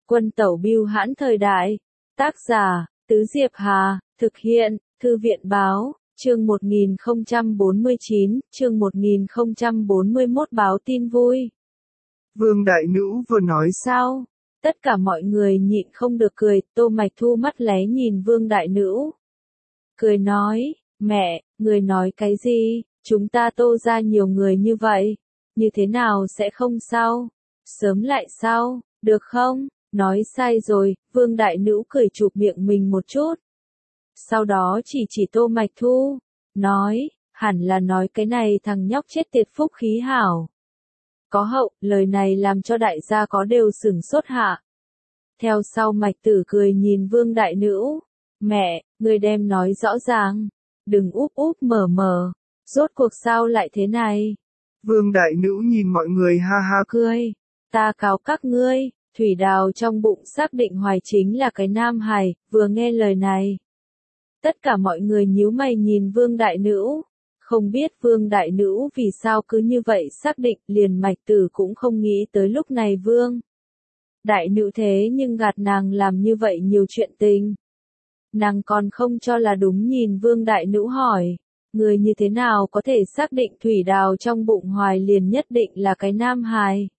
Quân tẩu bưu hãn thời đại. Tác giả, Tứ Diệp Hà, thực hiện, Thư viện báo, chương 1049, chương 1041 báo tin vui. Vương Đại Nữ vừa nói Sao? Tất cả mọi người nhịn không được cười, Tô Mạch Thu mắt lé nhìn Vương Đại Nữ. Cười nói, mẹ, người nói cái gì, chúng ta Tô ra nhiều người như vậy, như thế nào sẽ không sao? Sớm lại sao, được không? Nói sai rồi, Vương Đại Nữ cười chụp miệng mình một chút. Sau đó chỉ Tô Mạch Thu, nói, hẳn là nói cái này thằng nhóc chết tiệt phúc khí hảo. Có hậu, lời này làm cho đại gia có đều sửng sốt hạ. Theo sau Mạch Tử cười nhìn Vương Đại Nữ, mẹ, người đem nói rõ ràng, đừng úp úp mở mở, rốt cuộc sao lại thế này? Vương Đại Nữ nhìn mọi người ha ha cười, ta cáo các ngươi. Thủy Đào trong bụng xác định hoài chính là cái nam hài, vừa nghe lời này. Tất cả mọi người nhíu mày nhìn Vương Đại Nữ, không biết Vương Đại Nữ vì sao cứ như vậy xác định, liền Mạch Tử cũng không nghĩ tới lúc này Vương Đại Nữ thế nhưng gạt nàng làm như vậy nhiều chuyện tình. Nàng còn không cho là đúng nhìn Vương Đại Nữ hỏi, người như thế nào có thể xác định Thủy Đào trong bụng hoài liền nhất định là cái nam hài?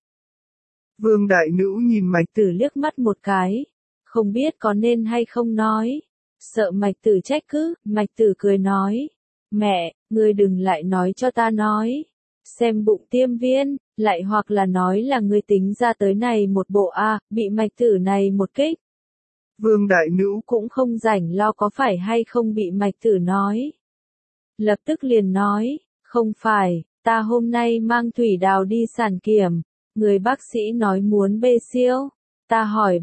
Vương Đại Nữ nhìn Mạch Tử liếc mắt một cái, không biết có nên hay không nói. Sợ Mạch Tử trách cứ, Mạch Tử cười nói, mẹ, ngươi đừng lại nói cho ta nói. Xem bụng tiêm viên, lại hoặc là nói là ngươi tính ra tới này một bộ bị Mạch Tử này một kích. Vương Đại Nữ cũng không rảnh lo có phải hay không bị Mạch Tử nói. Lập tức liền nói, không phải, ta hôm nay mang Thủy Đào đi sản kiểm. Người bác sĩ nói muốn bê siêu, ta hỏi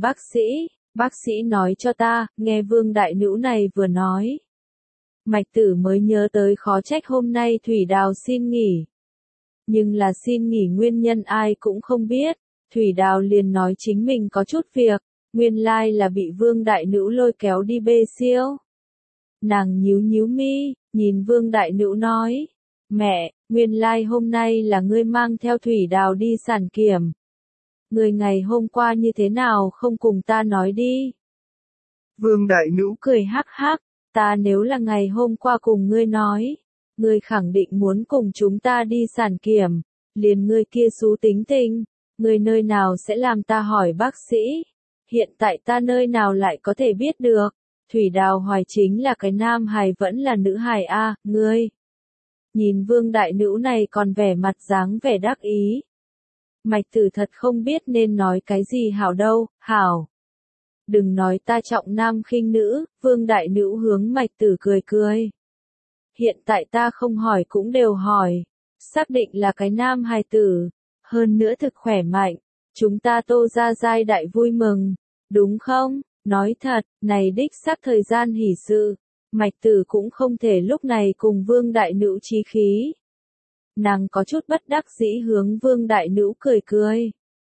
bác sĩ nói cho ta, nghe Vương Đại Nữ này vừa nói. Mạch Tử mới nhớ tới khó trách hôm nay Thủy Đào xin nghỉ. Nhưng là xin nghỉ nguyên nhân ai cũng không biết, Thủy Đào liền nói chính mình có chút việc, nguyên lai là bị Vương Đại Nữ lôi kéo đi bê siêu. Nàng nhíu mi, nhìn Vương Đại Nữ nói, mẹ, nguyên lai hôm nay là ngươi mang theo Thủy Đào đi sản kiểm. Ngươi ngày hôm qua như thế nào không cùng ta nói đi? Vương Đại Nữ cười hắc hắc, ta nếu là ngày hôm qua cùng ngươi nói, ngươi khẳng định muốn cùng chúng ta đi sản kiểm, liền ngươi kia xú tính tình, ngươi nơi nào sẽ làm ta hỏi bác sĩ? Hiện tại ta nơi nào lại có thể biết được? Thủy Đào hoài chính là cái nam hài vẫn là nữ hài ngươi. Nhìn Vương Đại Nữ này còn vẻ mặt dáng vẻ đắc ý. Mạch Tử thật không biết nên nói cái gì hảo đâu, hảo. Đừng nói ta trọng nam khinh nữ, Vương Đại Nữ hướng Mạch Tử cười. Hiện tại ta không hỏi cũng đều hỏi. Xác định là cái nam hài tử. Hơn nữa thực khỏe mạnh. Chúng ta Tô ra giai đại vui mừng. Đúng không? Nói thật, này đích xác thời gian hỷ sự. Mạch Tử cũng không thể lúc này cùng Vương Đại Nữ chí khí. Nàng có chút bất đắc dĩ hướng Vương Đại Nữ cười.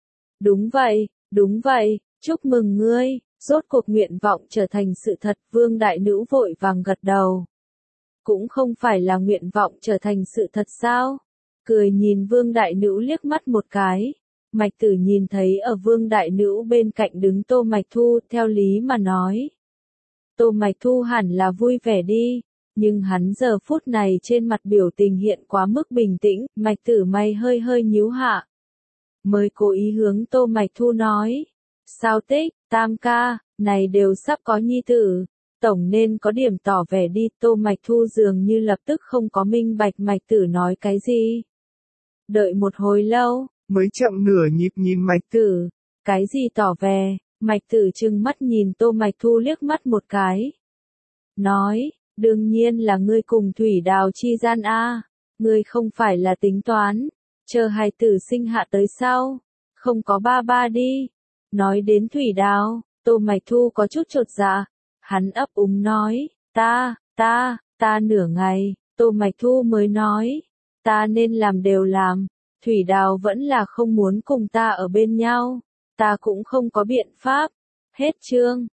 Đúng vậy, chúc mừng ngươi, rốt cuộc nguyện vọng trở thành sự thật. Vương Đại Nữ vội vàng gật đầu. Cũng không phải là nguyện vọng trở thành sự thật sao? Cười nhìn Vương Đại Nữ liếc mắt một cái. Mạch Tử nhìn thấy ở Vương Đại Nữ bên cạnh đứng Tô Mạch Thu, theo lý mà nói. Tô Mạch Thu hẳn là vui vẻ đi, nhưng hắn giờ phút này trên mặt biểu tình hiện quá mức bình tĩnh, Mạch Tử mày hơi nhíu hạ. Mới cố ý hướng Tô Mạch Thu nói, sao tích, tam ca, này đều sắp có nhi tử, tổng nên có điểm tỏ vẻ đi. Tô Mạch Thu dường như lập tức không có minh bạch Mạch Tử nói cái gì. Đợi một hồi lâu, mới chậm nửa nhịp nhìn Mạch Tử, cái gì tỏ vẻ? Mạch Tử trừng mắt nhìn Tô Mạch Thu liếc mắt một cái. Nói, đương nhiên là ngươi cùng Thủy Đào chi gian ngươi không phải là tính toán, chờ hài tử sinh hạ tới sau, không có ba đi. Nói đến Thủy Đào, Tô Mạch Thu có chút chột dạ, hắn ấp úng nói, ta nửa ngày, Tô Mạch Thu mới nói, ta nên làm đều làm, Thủy Đào vẫn là không muốn cùng ta ở bên nhau. Ta cũng không có biện pháp. Hết chương.